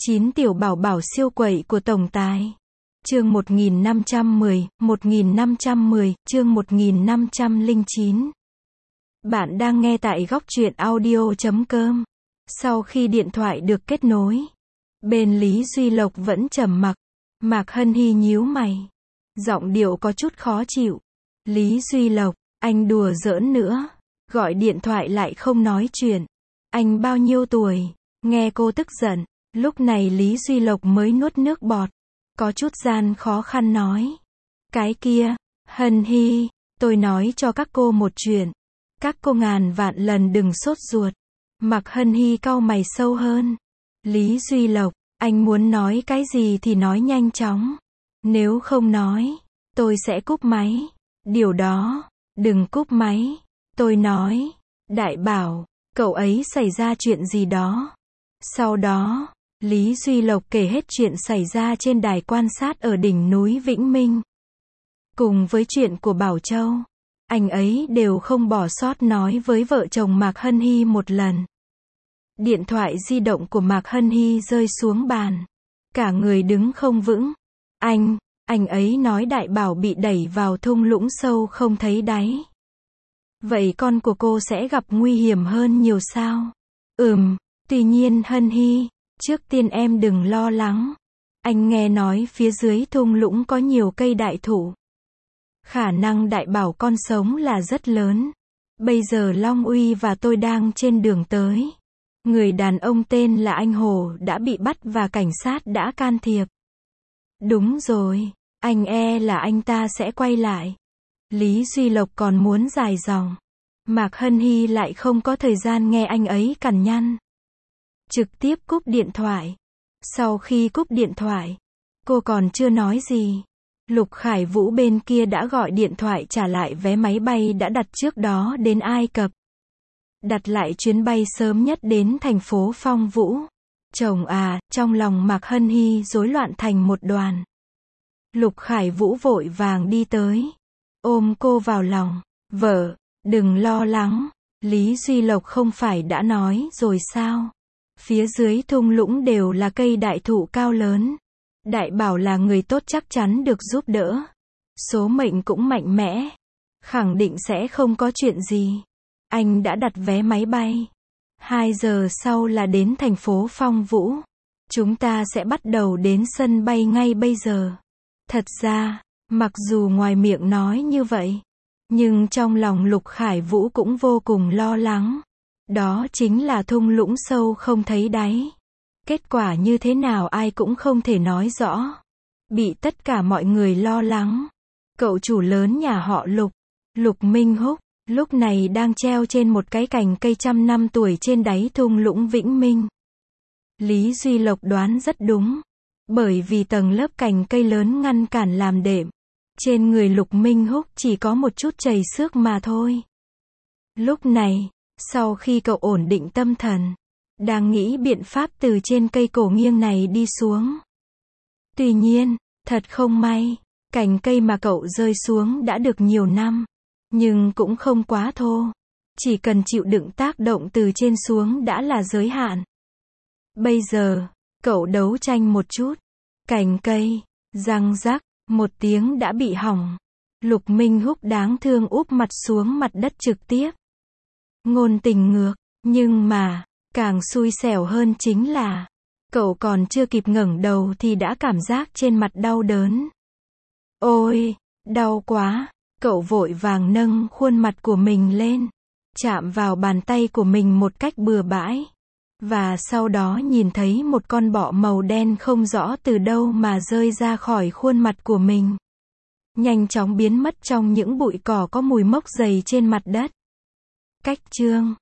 9 tiểu bảo bảo siêu quậy của tổng tài. Chương 1510, chương 1509. Bạn đang nghe tại góc truyện audio.com. Sau khi điện thoại được kết nối, bên Lý Duy Lộc vẫn trầm mặc. Mạc Hân Hi nhíu mày, giọng điệu có chút khó chịu. Lý Duy Lộc, anh đùa giỡn nữa, gọi điện thoại lại không nói chuyện. Anh bao nhiêu tuổi? Nghe cô tức giận, lúc này Lý Duy Lộc mới nuốt nước bọt, có chút gian khó khăn nói. Cái kia, Hân Hi, tôi nói cho các cô một chuyện. Các cô ngàn vạn lần đừng sốt ruột. Mạc Hân Hi cau mày sâu hơn. Lý Duy Lộc, anh muốn nói cái gì thì nói nhanh chóng. Nếu không nói, tôi sẽ cúp máy. Điều đó, đừng cúp máy. Tôi nói, Đại Bảo, cậu ấy xảy ra chuyện gì đó. Sau đó, Lý Duy Lộc kể hết chuyện xảy ra trên đài quan sát ở đỉnh núi Vĩnh Minh. Cùng với chuyện của Bảo Châu, anh ấy đều không bỏ sót nói với vợ chồng Mạc Hân Hi một lần. Điện thoại di động của Mạc Hân Hi rơi xuống bàn. Cả người đứng không vững. Anh ấy nói Đại Bảo bị đẩy vào thung lũng sâu không thấy đáy. Vậy con của cô sẽ gặp nguy hiểm hơn nhiều sao? Tuy nhiên Hân Hi, trước tiên em đừng lo lắng. Anh nghe nói phía dưới thung lũng có nhiều cây đại thụ. Khả năng Đại Bảo con sống là rất lớn. Bây giờ Long Uy và tôi đang trên đường tới. Người đàn ông tên là anh Hồ đã bị bắt và cảnh sát đã can thiệp. Đúng rồi, anh là anh ta sẽ quay lại. Lý Duy Lộc còn muốn dài dòng. Mạc Hân Hi lại không có thời gian nghe anh ấy cằn nhằn. Trực tiếp cúp điện thoại. Sau khi cúp điện thoại, cô còn chưa nói gì. Lục Khải Vũ bên kia đã gọi điện thoại trả lại vé máy bay đã đặt trước đó đến Ai Cập. Đặt lại chuyến bay sớm nhất đến thành phố Phong Vũ. Chồng trong lòng Mạc Hân Hi rối loạn thành một đoàn. Lục Khải Vũ vội vàng đi tới, ôm cô vào lòng. Vợ, đừng lo lắng, Lý Duy Lộc không phải đã nói rồi sao? Phía dưới thung lũng đều là cây đại thụ cao lớn. Đại Bảo là người tốt chắc chắn được giúp đỡ. Số mệnh cũng mạnh mẽ. Khẳng định sẽ không có chuyện gì. Anh đã đặt vé máy bay. 2 giờ sau là đến thành phố Phong Vũ. Chúng ta sẽ bắt đầu đến sân bay ngay bây giờ. Thật ra, mặc dù ngoài miệng nói như vậy, nhưng trong lòng Lục Khải Vũ cũng vô cùng lo lắng. Đó chính là thung lũng sâu không thấy đáy. Kết quả như thế nào ai cũng không thể nói rõ. Bị tất cả mọi người lo lắng. Cậu chủ lớn nhà họ Lục, Lục Minh Húc, lúc này đang treo trên một cái cành cây trăm năm tuổi trên đáy thung lũng Vĩnh Minh. Lý Duy Lộc đoán rất đúng. Bởi vì tầng lớp cành cây lớn ngăn cản làm đệm. Trên người Lục Minh Húc chỉ có một chút chảy xước mà thôi. Lúc này, sau khi cậu ổn định tâm thần, đang nghĩ biện pháp từ trên cây cổ nghiêng này đi xuống. Tuy nhiên, thật không may, cành cây mà cậu rơi xuống đã được nhiều năm, nhưng cũng không quá thô. Chỉ cần chịu đựng tác động từ trên xuống đã là giới hạn. Bây giờ, cậu đấu tranh một chút, cành cây, răng rắc, một tiếng đã bị hỏng. Lục Minh Húc đáng thương úp mặt xuống mặt đất trực tiếp. Ngôn tình ngược, nhưng mà, càng xui xẻo hơn chính là, cậu còn chưa kịp ngẩng đầu thì đã cảm giác trên mặt đau đớn. Ôi, đau quá, cậu vội vàng nâng khuôn mặt của mình lên, chạm vào bàn tay của mình một cách bừa bãi. Và sau đó nhìn thấy một con bọ màu đen không rõ từ đâu mà rơi ra khỏi khuôn mặt của mình. Nhanh chóng biến mất trong những bụi cỏ có mùi mốc dày trên mặt đất. Cách chương